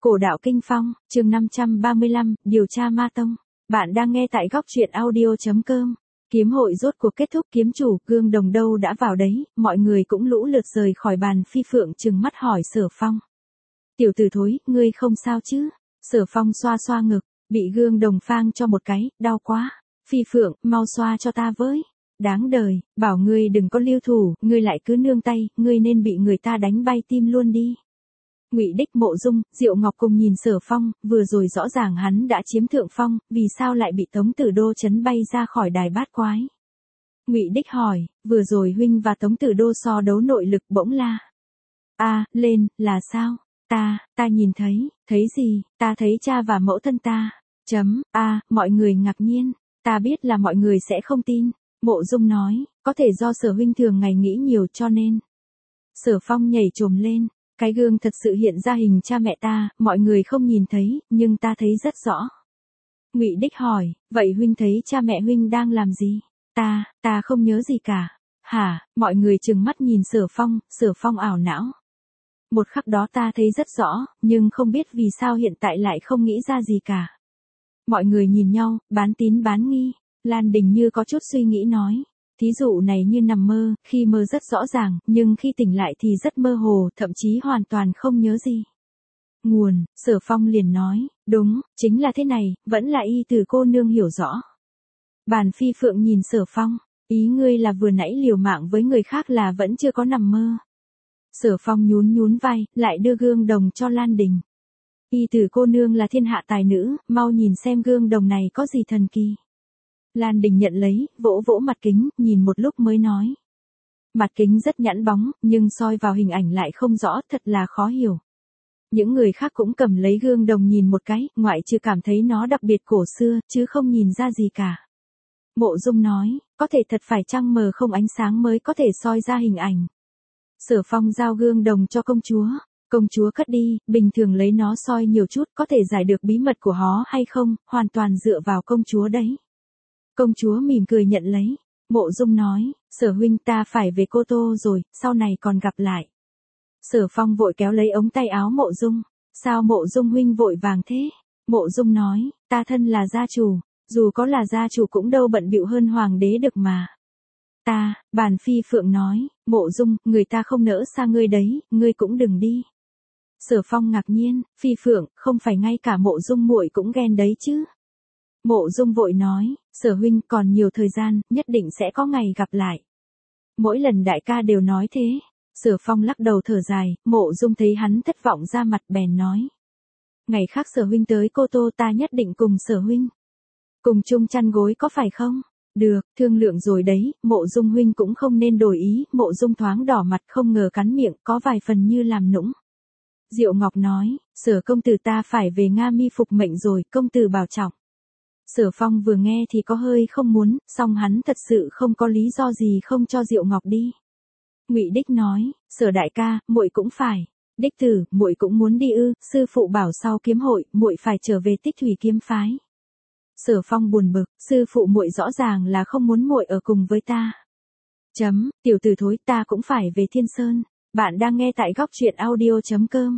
Cổ đạo kinh phong, chương 535, điều tra ma tông. Bạn đang nghe tại góc truyện audio.com. Kiếm hội rốt cuộc kết thúc, kiếm chủ Gương Đồng đâu đã vào đấy, mọi người cũng lũ lượt rời khỏi bàn. Phi Phượng trừng mắt hỏi Sở Phong. Tiểu tử thối, ngươi không sao chứ? Sở Phong xoa xoa ngực, bị Gương Đồng phang cho một cái, đau quá. Phi Phượng, mau xoa cho ta với. Đáng đời, bảo ngươi đừng có lưu thủ, ngươi lại cứ nương tay, ngươi nên bị người ta đánh bay tim luôn đi. Ngụy Đích, Mộ Dung, Diệu Ngọc cùng nhìn Sở Phong, vừa rồi rõ ràng hắn đã chiếm thượng phong, vì sao lại bị Tống Tử Đô chấn bay ra khỏi đài bát quái? Ngụy Đích hỏi, vừa rồi huynh và Tống Tử Đô so đấu nội lực, bỗng la. Lên, là sao? Ta nhìn thấy gì? Ta thấy cha và mẫu thân ta. Mọi người ngạc nhiên. Ta biết là mọi người sẽ không tin. Mộ Dung nói, có thể do Sở huynh thường ngày nghĩ nhiều cho nên. Sở Phong nhảy chồm lên. Cái gương thật sự hiện ra hình cha mẹ ta, mọi người không nhìn thấy, nhưng ta thấy rất rõ. Ngụy Đích hỏi, vậy huynh thấy cha mẹ huynh đang làm gì? Ta không nhớ gì cả. Hả? Mọi người trừng mắt nhìn Sở Phong ảo não. Một khắc đó ta thấy rất rõ, nhưng không biết vì sao hiện tại lại không nghĩ ra gì cả. Mọi người nhìn nhau, bán tín bán nghi. Lan Đình như có chút suy nghĩ nói. Thí dụ này như nằm mơ, khi mơ rất rõ ràng, nhưng khi tỉnh lại thì rất mơ hồ, thậm chí hoàn toàn không nhớ gì. Nguồn, Sở Phong liền nói, đúng, chính là thế này, vẫn là y từ cô nương hiểu rõ. Bàn Phi Phượng nhìn Sở Phong, ý ngươi là vừa nãy liều mạng với người khác là vẫn chưa có nằm mơ. Sở Phong nhún vai, lại đưa gương đồng cho Lan Đình. Y từ cô nương là thiên hạ tài nữ, mau nhìn xem gương đồng này có gì thần kỳ. Lan Đình nhận lấy, vỗ mặt kính, nhìn một lúc mới nói. Mặt kính rất nhẵn bóng, nhưng soi vào hình ảnh lại không rõ, thật là khó hiểu. Những người khác cũng cầm lấy gương đồng nhìn một cái, ngoại trừ cảm thấy nó đặc biệt cổ xưa, chứ không nhìn ra gì cả. Mộ Dung nói, có thể thật phải trăng mờ không ánh sáng mới có thể soi ra hình ảnh. Sở Phong giao gương đồng cho công chúa. Công chúa cất đi, bình thường lấy nó soi nhiều chút, có thể giải được bí mật của hó hay không, hoàn toàn dựa vào công chúa đấy. Công chúa mỉm cười nhận lấy. Mộ Dung nói, Sở huynh ta phải về Cô Tô rồi, sau này còn gặp lại. Sở Phong vội kéo lấy ống tay áo Mộ Dung. Sao Mộ Dung huynh vội vàng thế? Mộ Dung nói, ta thân là gia chủ, dù có là gia chủ cũng đâu bận bịu hơn hoàng đế được mà. Bàn Phi Phượng nói, Mộ Dung, người ta không nỡ xa ngươi đấy, ngươi cũng đừng đi. Sở Phong ngạc nhiên, Phi Phượng, không phải ngay cả Mộ Dung muội cũng ghen đấy chứ? Mộ Dung vội nói, Sở huynh còn nhiều thời gian, nhất định sẽ có ngày gặp lại. Mỗi lần đại ca đều nói thế. Sở Phong lắc đầu thở dài, Mộ Dung thấy hắn thất vọng ra mặt bèn nói. Ngày khác Sở huynh tới Cô Tô ta nhất định cùng Sở huynh. Cùng chung chăn gối có phải không? Được, thương lượng rồi đấy, Mộ Dung huynh cũng không nên đổi ý. Mộ Dung thoáng đỏ mặt không ngờ cắn miệng, có vài phần như làm nũng. Diệu Ngọc nói, Sở công tử ta phải về Nga Mi phục mệnh rồi, công tử bảo trọng. Sở Phong vừa nghe thì có hơi không muốn, song hắn thật sự không có lý do gì không cho Diệu Ngọc đi. Ngụy Đích nói, Sở đại ca, muội cũng phải. Đích tử, muội cũng muốn đi ư? Sư phụ bảo sau kiếm hội, muội phải trở về Tích Thủy kiếm phái. Sở Phong buồn bực, sư phụ muội rõ ràng là không muốn muội ở cùng với ta. Tiểu tử thối, ta cũng phải về Thiên Sơn. Bạn đang nghe tại góc truyện audio.com.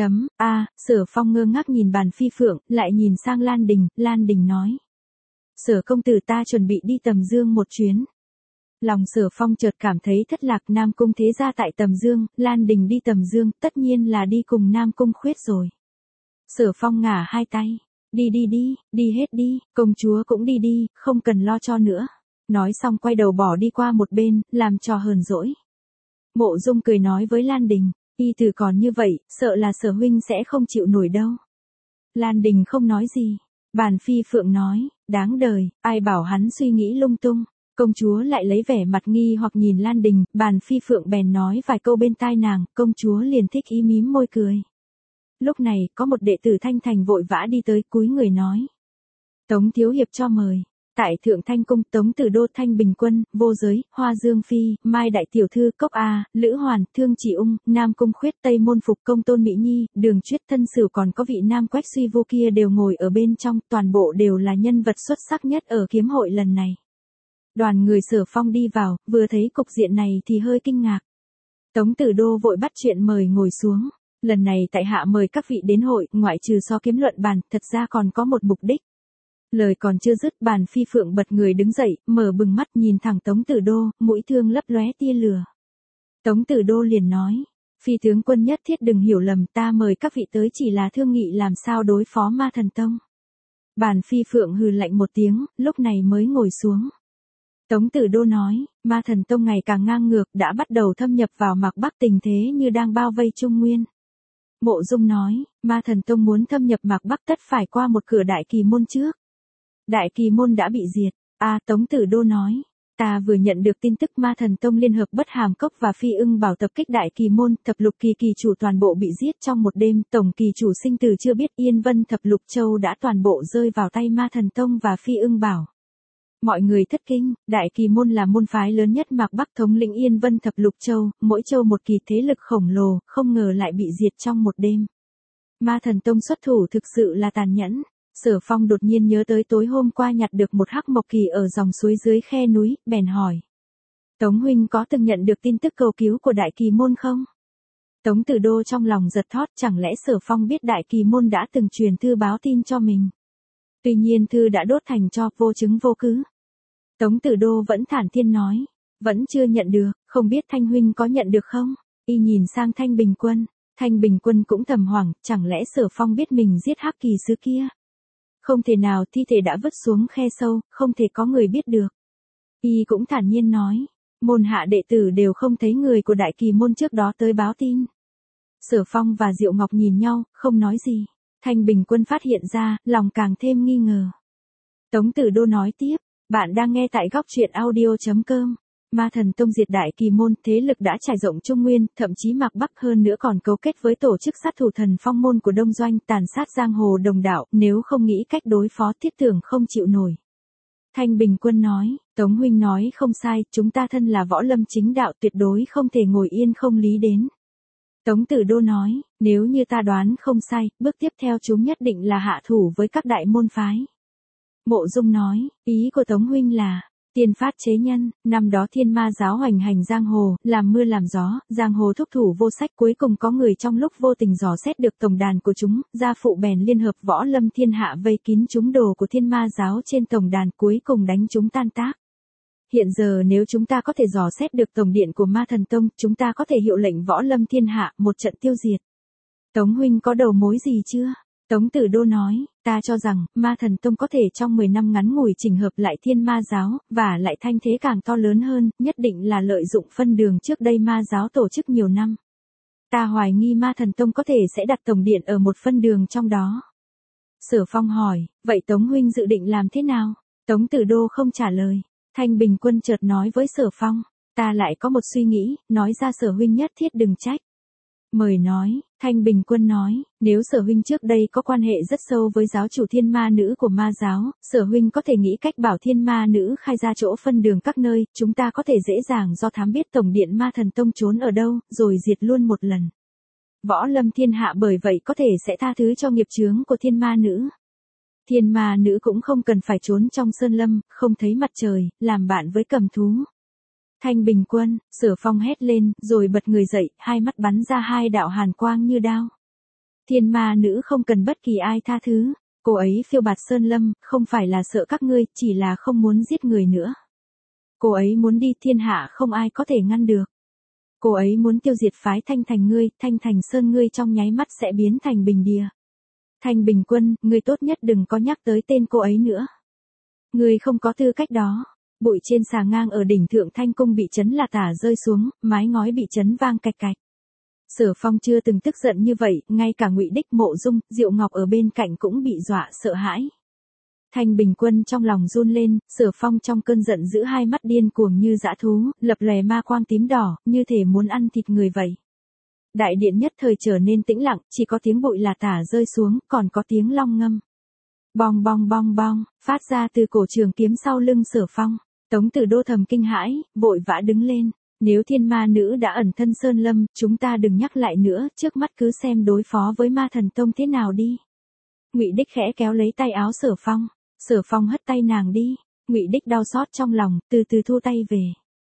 Sở Phong ngơ ngác nhìn bàn Phi Phượng, lại nhìn sang Lan Đình nói. Sở công tử ta chuẩn bị đi Tầm Dương một chuyến. Lòng Sở Phong chợt cảm thấy thất lạc. Nam Cung thế gia tại Tầm Dương, Lan Đình đi Tầm Dương, tất nhiên là đi cùng Nam Cung Khuyết rồi. Sở Phong ngả hai tay. Đi hết đi, công chúa cũng đi, không cần lo cho nữa. Nói xong quay đầu bỏ đi qua một bên, làm trò hờn dỗi. Mộ Dung cười nói với Lan Đình, y từ còn như vậy, sợ là Sở huynh sẽ không chịu nổi đâu. Lan Đình không nói gì. Bàn Phi Phượng nói, đáng đời, ai bảo hắn suy nghĩ lung tung. Công chúa lại lấy vẻ mặt nghi hoặc nhìn Lan Đình, bàn Phi Phượng bèn nói vài câu bên tai nàng, công chúa liền thích ý mím môi cười. Lúc này, có một đệ tử Thanh Thành vội vã đi tới, cúi người nói. Tống thiếu hiệp cho mời. Tại Thượng Thanh Cung, Tống Tử Đô, Thanh Bình Quân, Vô Giới, Hoa Dương Phi, Mai Đại Tiểu Thư, Cốc A, Lữ Hoàn, Thương Chỉ Ung, Nam Cung Khuyết, Tây Môn Phục, Công Tôn Mỹ Nhi, Đường Chuyết, Thân Sửu còn có vị Nam Quách Suy Vô kia đều ngồi ở bên trong, toàn bộ đều là nhân vật xuất sắc nhất ở kiếm hội lần này. Đoàn người Sở Phong đi vào, vừa thấy cục diện này thì hơi kinh ngạc. Tống Tử Đô vội bắt chuyện mời ngồi xuống. Lần này tại hạ mời các vị đến hội, ngoại trừ so kiếm luận bàn, thật ra còn có một mục đích. Lời còn chưa dứt, Bàn Phi Phượng bật người đứng dậy, mở bừng mắt nhìn thẳng Tống Tử Đô, mũi thương lấp lóe tia lửa. Tống Tử Đô liền nói, Phi tướng quân nhất thiết đừng hiểu lầm, ta mời các vị tới chỉ là thương nghị làm sao đối phó Ma Thần Tông. Bàn Phi Phượng hừ lạnh một tiếng, lúc này mới ngồi xuống. Tống Tử Đô nói, Ma Thần Tông ngày càng ngang ngược, đã bắt đầu thâm nhập vào Mạc Bắc, tình thế như đang bao vây Trung Nguyên. Mộ Dung nói, Ma Thần Tông muốn thâm nhập Mạc Bắc tất phải qua một cửa Đại Kỳ Môn trước. Đại Kỳ Môn đã bị diệt. Tống Tử Đô nói, ta vừa nhận được tin tức Ma Thần Tông liên hợp Bất Hàm Cốc và Phi Ưng Bảo tập kích Đại Kỳ Môn, thập lục kỳ kỳ chủ toàn bộ bị giết trong một đêm, tổng kỳ chủ sinh tử chưa biết, Yên Vân thập lục châu đã toàn bộ rơi vào tay Ma Thần Tông và Phi Ưng Bảo. Mọi người thất kinh, Đại Kỳ Môn là môn phái lớn nhất Mạc Bắc, thống lĩnh Yên Vân thập lục châu, mỗi châu một kỳ, thế lực khổng lồ, không ngờ lại bị diệt trong một đêm. Ma Thần Tông xuất thủ thực sự là tàn nhẫn. Sở Phong đột nhiên nhớ tới tối hôm qua nhặt được một hắc mộc kỳ ở dòng suối dưới khe núi, bèn hỏi. Tống huynh có từng nhận được tin tức cầu cứu của Đại Kỳ Môn không? Tống Tử Đô trong lòng giật thót, chẳng lẽ Sở Phong biết Đại Kỳ Môn đã từng truyền thư báo tin cho mình. Tuy nhiên thư đã đốt thành tro, vô chứng vô cứ. Tống Tử Đô vẫn thản nhiên nói, vẫn chưa nhận được, không biết Thanh huynh có nhận được không? Y nhìn sang Thanh Bình Quân, Thanh Bình Quân cũng thầm hoảng, chẳng lẽ Sở Phong biết mình giết hắc kỳ sứ kia? Không thể nào, thi thể đã vứt xuống khe sâu, không thể có người biết được. Y cũng thản nhiên nói, môn hạ đệ tử đều không thấy người của Đại Kỳ Môn trước đó tới báo tin. Sở Phong và Diệu Ngọc nhìn nhau, không nói gì. Thanh Bình Quân phát hiện ra, lòng càng thêm nghi ngờ. Tống Tử Đô nói tiếp, bạn đang nghe tại góc truyện audio.com. Ma Thần Tông diệt Đại Kỳ Môn, thế lực đã trải rộng Trung Nguyên, thậm chí Mạc Bắc, hơn nữa còn cấu kết với tổ chức sát thủ Thần Phong môn của Đông Doanh, tàn sát giang hồ đồng đạo, nếu không nghĩ cách đối phó thiết tưởng không chịu nổi. Thanh Bình Quân nói, Tống huynh nói không sai, chúng ta thân là võ lâm chính đạo, tuyệt đối không thể ngồi yên không lý đến. Tống Tử Đô nói, nếu như ta đoán không sai, bước tiếp theo chúng nhất định là hạ thủ với các đại môn phái. Mộ Dung nói, ý của Tống huynh là tiên phát chế nhân, năm đó Thiên Ma giáo hoành hành giang hồ, làm mưa làm gió, giang hồ thúc thủ vô sách, cuối cùng có người trong lúc vô tình dò xét được tổng đàn của chúng, gia phụ bèn liên hợp võ lâm thiên hạ vây kín chúng đồ của Thiên Ma giáo trên tổng đàn, cuối cùng đánh chúng tan tác. Hiện giờ nếu chúng ta có thể dò xét được tổng điện của Ma Thần Tông, chúng ta có thể hiệu lệnh võ lâm thiên hạ, một trận tiêu diệt. Tống huynh có đầu mối gì chưa? Tống Tử Đô nói, ta cho rằng, Ma Thần Tông có thể trong 10 năm ngắn ngủi chỉnh hợp lại Thiên Ma giáo, và lại thanh thế càng to lớn hơn, nhất định là lợi dụng phân đường trước đây Ma giáo tổ chức nhiều năm. Ta hoài nghi Ma Thần Tông có thể sẽ đặt tổng điện ở một phân đường trong đó. Sở Phong hỏi, vậy Tống huynh dự định làm thế nào? Tống Tử Đô không trả lời. Thanh Bình Quân chợt nói với Sở Phong, ta lại có một suy nghĩ, nói ra Sở huynh nhất thiết đừng trách. Mời nói, Thanh Bình Quân nói, nếu Sở huynh trước đây có quan hệ rất sâu với giáo chủ Thiên Ma nữ của Ma giáo, Sở huynh có thể nghĩ cách bảo Thiên Ma nữ khai ra chỗ phân đường các nơi, chúng ta có thể dễ dàng do thám biết tổng điện Ma Thần Tông trốn ở đâu, rồi diệt luôn một lần. Võ lâm thiên hạ bởi vậy có thể sẽ tha thứ cho nghiệp chướng của Thiên Ma nữ. Thiên Ma nữ cũng không cần phải trốn trong sơn lâm, không thấy mặt trời, làm bạn với cầm thú. Thanh Bình Quân, Sở Phong hét lên, rồi bật người dậy, hai mắt bắn ra hai đạo hàn quang như đao. Thiên Ma nữ không cần bất kỳ ai tha thứ, cô ấy phiêu bạt sơn lâm, không phải là sợ các ngươi, chỉ là không muốn giết người nữa. Cô ấy muốn đi thiên hạ không ai có thể ngăn được. Cô ấy muốn tiêu diệt phái Thanh Thành ngươi, Thanh Thành Sơn ngươi trong nháy mắt sẽ biến thành bình địa. Thanh Bình Quân, ngươi tốt nhất đừng có nhắc tới tên cô ấy nữa. Ngươi không có tư cách đó. Bụi trên xà ngang ở đỉnh thượng Thanh Cung bị chấn là tả rơi xuống, mái ngói bị chấn vang cạch cạch. Sở Phong chưa từng tức giận như vậy, ngay cả Ngụy Đích, Mộ Dung, Diệu Ngọc ở bên cạnh cũng bị dọa sợ hãi. Thanh Bình Quân trong lòng run lên, Sở Phong trong cơn giận giữ hai mắt điên cuồng như dã thú, lập lòe ma quang tím đỏ, như thể muốn ăn thịt người vậy. Đại điện nhất thời trở nên tĩnh lặng, chỉ có tiếng bụi là tả rơi xuống, còn có tiếng long ngâm. Bong bong bong bong, phát ra từ cổ trường kiếm sau lưng Sở Phong. Tống Tử Đô thầm kinh hãi, vội vã đứng lên. Nếu Thiên Ma nữ đã ẩn thân sơn lâm, chúng ta đừng nhắc lại nữa, trước mắt cứ xem đối phó với Ma Thần Tông thế nào đi. Ngụy Đích khẽ kéo lấy tay áo Sở Phong. Sở Phong hất tay nàng đi. Ngụy Đích đau xót trong lòng, từ từ thu tay về.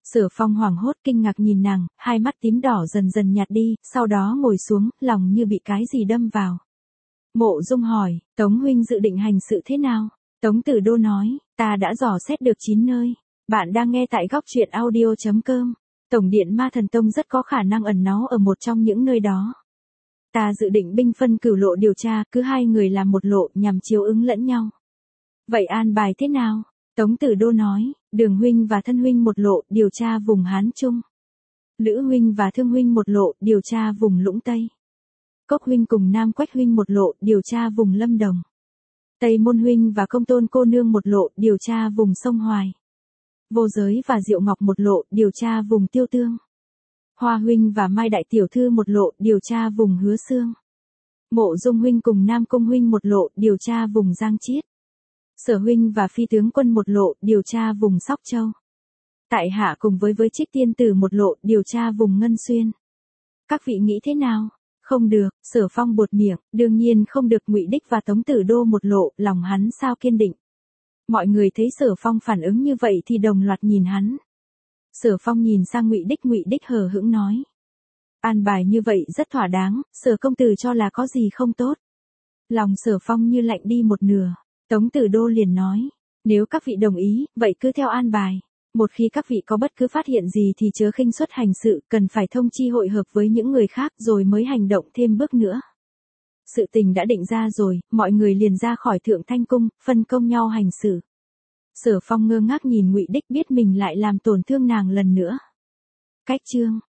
Sở Phong hoảng hốt kinh ngạc nhìn nàng, hai mắt tím đỏ dần dần nhạt đi, sau đó ngồi xuống, lòng như bị cái gì đâm vào. Mộ Dung hỏi, Tống huynh dự định hành sự thế nào? Tống Tử Đô nói, ta đã dò xét được 9 nơi. Bạn đang nghe tại góc truyện audio.com. Tổng điện Ma Thần Tông rất có khả năng ẩn náu ở một trong những nơi đó. Ta dự định binh phân cửu lộ điều tra, cứ hai người làm một lộ nhằm chiếu ứng lẫn nhau. Vậy an bài thế nào? Tống Tử Đô nói, Đường huynh và Thân huynh một lộ, điều tra vùng Hán Trung. Lữ huynh và Thương huynh một lộ, điều tra vùng Lũng Tây. Cốc huynh cùng Nam Quách huynh một lộ, điều tra vùng Lâm Đồng. Tây Môn huynh và Công Tôn cô nương một lộ, điều tra vùng sông Hoài. Vô Giới và Diệu Ngọc một lộ, điều tra vùng Tiêu Tương. Hoa huynh và Mai đại tiểu thư một lộ, điều tra vùng Hứa Xương. Mộ Dung huynh cùng Nam Cung huynh một lộ, điều tra vùng Giang Chiết. Sở huynh và Phi tướng quân một lộ, điều tra vùng Sóc Châu. Tại hạ cùng với Trích tiên tử một lộ, điều tra vùng Ngân Xuyên. Các vị nghĩ thế nào? Không được, Sở Phong buột miệng, đương nhiên không được. Ngụy Đích và Tống Tử Đô một lộ, lòng hắn sao kiên định. Mọi người thấy Sở Phong phản ứng như vậy thì đồng loạt nhìn hắn. Sở Phong nhìn sang Ngụy Đích hờ hững nói. An bài như vậy rất thỏa đáng, Sở công tử cho là có gì không tốt. Lòng Sở Phong như lạnh đi một nửa. Tống Tử Đô liền nói, nếu các vị đồng ý, vậy cứ theo an bài. Một khi các vị có bất cứ phát hiện gì thì chớ khinh suất hành sự, cần phải thông chi hội hợp với những người khác rồi mới hành động thêm bước nữa. Sự tình đã định ra rồi, mọi người liền ra khỏi Thượng Thanh Cung, phân công nhau hành sự. Sở Phong ngơ ngác nhìn Ngụy Đích, biết mình lại làm tổn thương nàng lần nữa. Cách chương